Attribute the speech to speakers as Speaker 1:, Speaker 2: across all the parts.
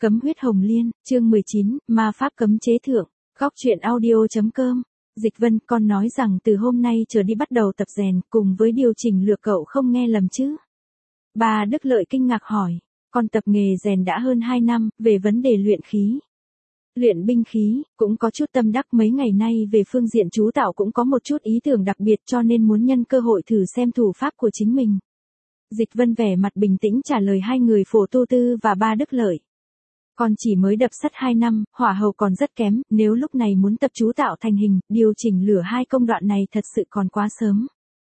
Speaker 1: Cấm huyết hồng liên, chương 19, ma pháp cấm chế thượng, góc truyện audio.com. Dịch Vân, con nói rằng từ hôm nay trở đi bắt đầu tập rèn, cùng với điều chỉnh lược cậu không nghe lầm chứ? Bà Đức Lợi kinh ngạc hỏi, con tập nghề rèn đã hơn 2 năm, về vấn đề luyện khí. Luyện binh khí, cũng có chút tâm đắc mấy ngày nay về phương diện chú tạo cũng có một chút ý tưởng đặc biệt cho nên muốn nhân cơ hội thử xem thủ pháp của chính mình. Dịch Vân vẻ mặt bình tĩnh trả lời hai người Phổ Tu Tư và Ba Đức Lợi. Con chỉ mới đập sắt 2 năm, hỏa hầu còn rất kém, nếu lúc này muốn tập chú tạo thành hình, điều chỉnh lửa hai công đoạn này thật sự còn quá sớm.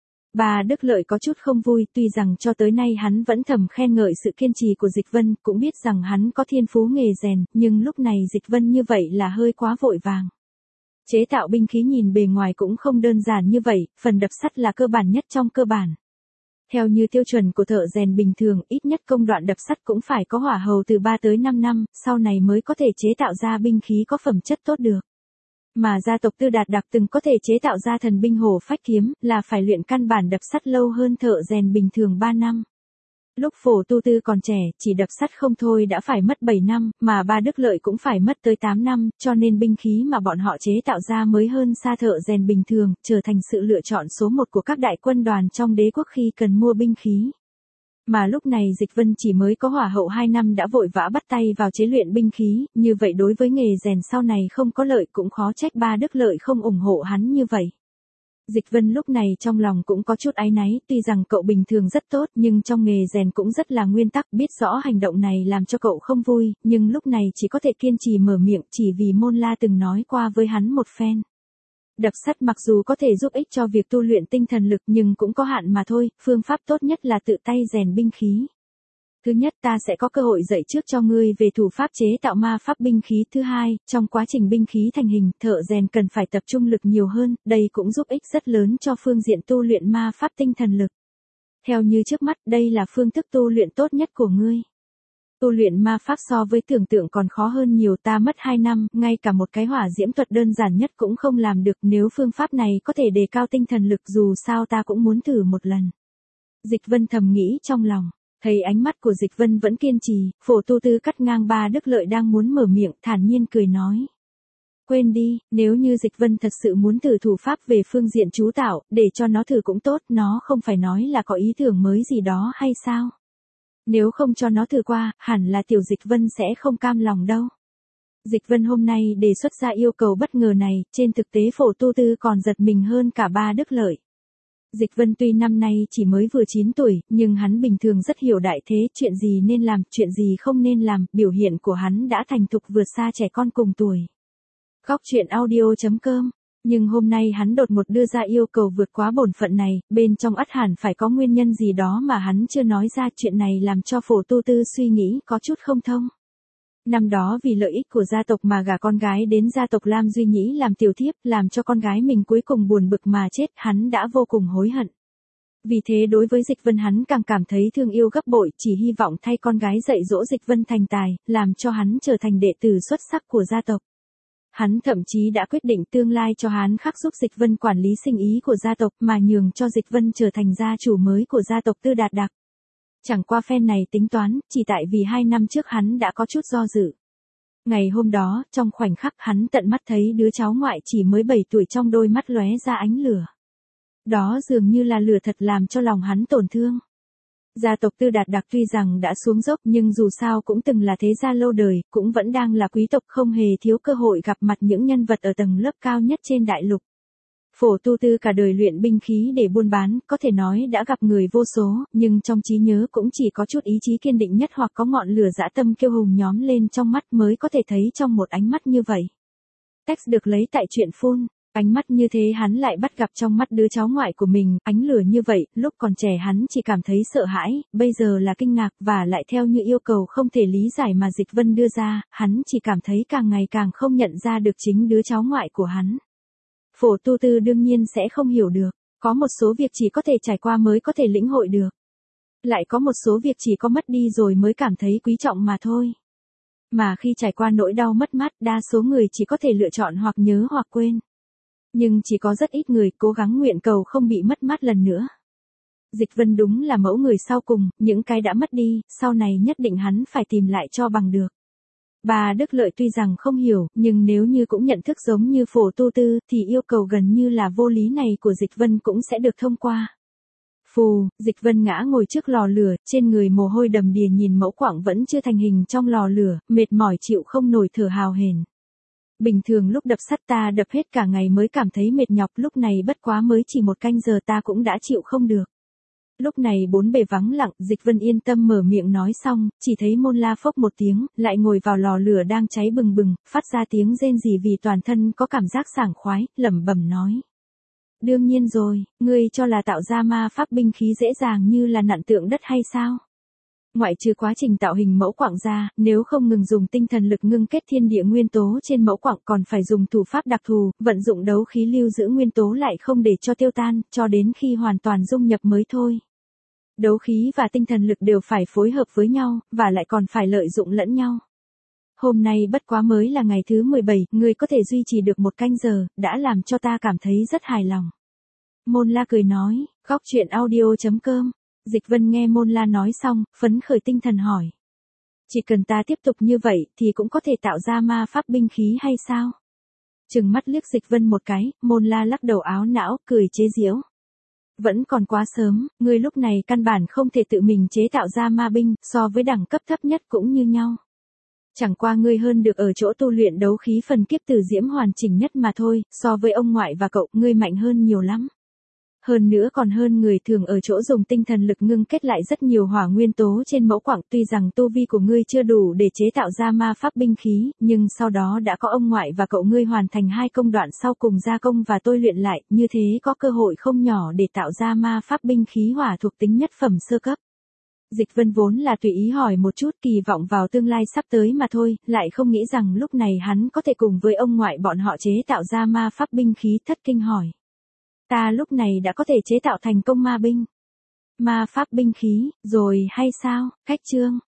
Speaker 1: Ba Đức Lợi có chút không vui, tuy rằng cho tới nay hắn vẫn thầm khen ngợi sự kiên trì của Dịch Vân, cũng biết rằng hắn có thiên phú nghề rèn, nhưng lúc này Dịch Vân như vậy là hơi quá vội vàng. Chế tạo binh khí nhìn bề ngoài cũng không đơn giản như vậy, phần đập sắt là cơ bản nhất trong cơ bản. Theo như tiêu chuẩn của thợ rèn bình thường, ít nhất công đoạn đập sắt cũng phải có hỏa hầu từ 3 tới 5 năm, sau này mới có thể chế tạo ra binh khí có phẩm chất tốt được. Mà gia tộc Tư Đạt Đặc từng có thể chế tạo ra thần binh hổ phách kiếm, là phải luyện căn bản đập sắt lâu hơn thợ rèn bình thường 3 năm. Lúc Phổ Tu Tư còn trẻ, chỉ đập sắt không thôi đã phải mất 7 năm, mà Ba Đức Lợi cũng phải mất tới 8 năm, cho nên binh khí mà bọn họ chế tạo ra mới hơn xa thợ rèn bình thường, trở thành sự lựa chọn số 1 của các đại quân đoàn trong đế quốc khi cần mua binh khí. Mà lúc này Dịch Vân chỉ mới có hỏa hậu 2 năm đã vội vã bắt tay vào chế luyện binh khí, như vậy đối với nghề rèn sau này không có lợi cũng khó trách Ba Đức Lợi không ủng hộ hắn như vậy. Dịch Vân lúc này trong lòng cũng có chút áy náy, tuy rằng cậu bình thường rất tốt nhưng trong nghề rèn cũng rất là nguyên tắc, biết rõ hành động này làm cho cậu không vui, nhưng lúc này chỉ có thể kiên trì mở miệng chỉ vì Môn La từng nói qua với hắn một phen. Đập sắt mặc dù có thể giúp ích cho việc tu luyện tinh thần lực nhưng cũng có hạn mà thôi, phương pháp tốt nhất là tự tay rèn binh khí. Thứ nhất, ta sẽ có cơ hội dạy trước cho ngươi về thủ pháp chế tạo ma pháp binh khí. Thứ hai, trong quá trình binh khí thành hình, thợ rèn cần phải tập trung lực nhiều hơn, đây cũng giúp ích rất lớn cho phương diện tu luyện ma pháp tinh thần lực. Theo như trước mắt, đây là phương thức tu luyện tốt nhất của ngươi. Tu luyện ma pháp so với tưởng tượng còn khó hơn nhiều, ta mất 2 năm, ngay cả một cái hỏa diễm thuật đơn giản nhất cũng không làm được, nếu phương pháp này có thể đề cao tinh thần lực dù sao ta cũng muốn thử một lần. Dịch Vân thầm nghĩ trong lòng. Thấy ánh mắt của Dịch Vân vẫn kiên trì, Phổ Tu Tư cắt ngang Ba Đức Lợi đang muốn mở miệng, thản nhiên cười nói. Quên đi, nếu như Dịch Vân thật sự muốn thử thủ pháp về phương diện chú tạo, để cho nó thử cũng tốt, nó không phải nói là có ý tưởng mới gì đó hay sao? Nếu không cho nó thử qua, hẳn là tiểu Dịch Vân sẽ không cam lòng đâu. Dịch Vân hôm nay đề xuất ra yêu cầu bất ngờ này, trên thực tế Phổ Tu Tư còn giật mình hơn cả Ba Đức Lợi. Dịch Vân tuy năm nay chỉ mới vừa 9 tuổi, nhưng hắn bình thường rất hiểu đại thế, chuyện gì nên làm, chuyện gì không nên làm, biểu hiện của hắn đã thành thục vượt xa trẻ con cùng tuổi. Góc truyện audio.com. Nhưng hôm nay hắn đột ngột đưa ra yêu cầu vượt quá bổn phận này, bên trong ắt hẳn phải có nguyên nhân gì đó mà hắn chưa nói ra, chuyện này làm cho Phổ Tu Tư suy nghĩ có chút không thông. Năm đó vì lợi ích của gia tộc mà gả con gái đến gia tộc Lam Duy Nhĩ làm tiểu thiếp, làm cho con gái mình cuối cùng buồn bực mà chết, hắn đã vô cùng hối hận. Vì thế đối với Dịch Vân hắn càng cảm thấy thương yêu gấp bội, chỉ hy vọng thay con gái dạy dỗ Dịch Vân thành tài, làm cho hắn trở thành đệ tử xuất sắc của gia tộc. Hắn thậm chí đã quyết định tương lai cho hắn khắc giúp Dịch Vân quản lý sinh ý của gia tộc mà nhường cho Dịch Vân trở thành gia chủ mới của gia tộc Tư Đạt Đặc. Chẳng qua phen này tính toán, chỉ tại vì 2 năm trước hắn đã có chút do dự. Ngày hôm đó, trong khoảnh khắc hắn tận mắt thấy đứa cháu ngoại chỉ mới 7 tuổi trong đôi mắt lóe ra ánh lửa. Đó dường như là lửa thật làm cho lòng hắn tổn thương. Gia tộc Tư Đạt Đặc tuy rằng đã xuống dốc nhưng dù sao cũng từng là thế gia lâu đời, cũng vẫn đang là quý tộc không hề thiếu cơ hội gặp mặt những nhân vật ở tầng lớp cao nhất trên đại lục. Phổ Tu Tư cả đời luyện binh khí để buôn bán, có thể nói đã gặp người vô số, nhưng trong trí nhớ cũng chỉ có chút ý chí kiên định nhất hoặc có ngọn lửa dã tâm kiêu hùng nhóm lên trong mắt mới có thể thấy trong một ánh mắt như vậy. Text được lấy tại truyện Phun. Ánh mắt như thế hắn lại bắt gặp trong mắt đứa cháu ngoại của mình, ánh lửa như vậy, lúc còn trẻ hắn chỉ cảm thấy sợ hãi, bây giờ là kinh ngạc và lại theo như yêu cầu không thể lý giải mà Dịch Vân đưa ra, hắn chỉ cảm thấy càng ngày càng không nhận ra được chính đứa cháu ngoại của hắn. Phổ Tu Tư đương nhiên sẽ không hiểu được, có một số việc chỉ có thể trải qua mới có thể lĩnh hội được. Lại có một số việc chỉ có mất đi rồi mới cảm thấy quý trọng mà thôi. Mà khi trải qua nỗi đau mất mát, đa số người chỉ có thể lựa chọn hoặc nhớ hoặc quên. Nhưng chỉ có rất ít người cố gắng nguyện cầu không bị mất mát lần nữa. Dịch Vân đúng là mẫu người sau cùng, những cái đã mất đi, sau này nhất định hắn phải tìm lại cho bằng được. Bà Đức Lợi tuy rằng không hiểu, nhưng nếu như cũng nhận thức giống như Phổ Tu Tư, thì yêu cầu gần như là vô lý này của Dịch Vân cũng sẽ được thông qua. Phù, Dịch Vân ngã ngồi trước lò lửa, trên người mồ hôi đầm đìa nhìn mẫu quặng vẫn chưa thành hình trong lò lửa, mệt mỏi chịu không nổi thở hào hển. Bình thường lúc đập sắt ta đập hết cả ngày mới cảm thấy mệt nhọc, lúc này bất quá mới chỉ 1 canh giờ ta cũng đã chịu không được. Lúc này bốn bề vắng lặng, Dịch Vân yên tâm mở miệng nói xong, chỉ thấy Môn La phốc một tiếng, lại ngồi vào lò lửa đang cháy bừng bừng, phát ra tiếng rên rỉ vì toàn thân có cảm giác sảng khoái, lẩm bẩm nói. Đương nhiên rồi, ngươi cho là tạo ra ma pháp binh khí dễ dàng như là nặn tượng đất hay sao? Ngoại trừ quá trình tạo hình mẫu quặng ra, nếu không ngừng dùng tinh thần lực ngưng kết thiên địa nguyên tố trên mẫu quặng còn phải dùng thủ pháp đặc thù, vận dụng đấu khí lưu giữ nguyên tố lại không để cho tiêu tan, cho đến khi hoàn toàn dung nhập mới thôi. Đấu khí và tinh thần lực đều phải phối hợp với nhau, và lại còn phải lợi dụng lẫn nhau. Hôm nay bất quá mới là ngày thứ 17, ngươi có thể duy trì được 1 canh giờ, đã làm cho ta cảm thấy rất hài lòng. Môn La cười nói, góc chuyện audio.com. Dịch Vân nghe Môn La nói xong, phấn khởi tinh thần hỏi. Chỉ cần ta tiếp tục như vậy thì cũng có thể tạo ra ma pháp binh khí hay sao? Trừng mắt liếc Dịch Vân một cái, Môn La lắc đầu áo não, cười chế giễu. Vẫn còn quá sớm, ngươi lúc này căn bản không thể tự mình chế tạo ra ma binh, so với đẳng cấp thấp nhất cũng như nhau. Chẳng qua ngươi hơn được ở chỗ tu luyện đấu khí phần kiếp tử diễm hoàn chỉnh nhất mà thôi, so với ông ngoại và cậu, ngươi mạnh hơn nhiều lắm. Hơn nữa còn hơn người thường ở chỗ dùng tinh thần lực ngưng kết lại rất nhiều hỏa nguyên tố trên mẫu quặng, tuy rằng tu vi của ngươi chưa đủ để chế tạo ra ma pháp binh khí, nhưng sau đó đã có ông ngoại và cậu ngươi hoàn thành 2 công đoạn sau cùng gia công và tôi luyện lại, như thế có cơ hội không nhỏ để tạo ra ma pháp binh khí hỏa thuộc tính nhất phẩm sơ cấp. Dịch Vân vốn là tùy ý hỏi một chút kỳ vọng vào tương lai sắp tới mà thôi, lại không nghĩ rằng lúc này hắn có thể cùng với ông ngoại bọn họ chế tạo ra ma pháp binh khí, thất kinh hỏi. Ta lúc này đã có thể chế tạo thành công ma binh. Ma pháp binh khí, rồi hay sao? Khách chương.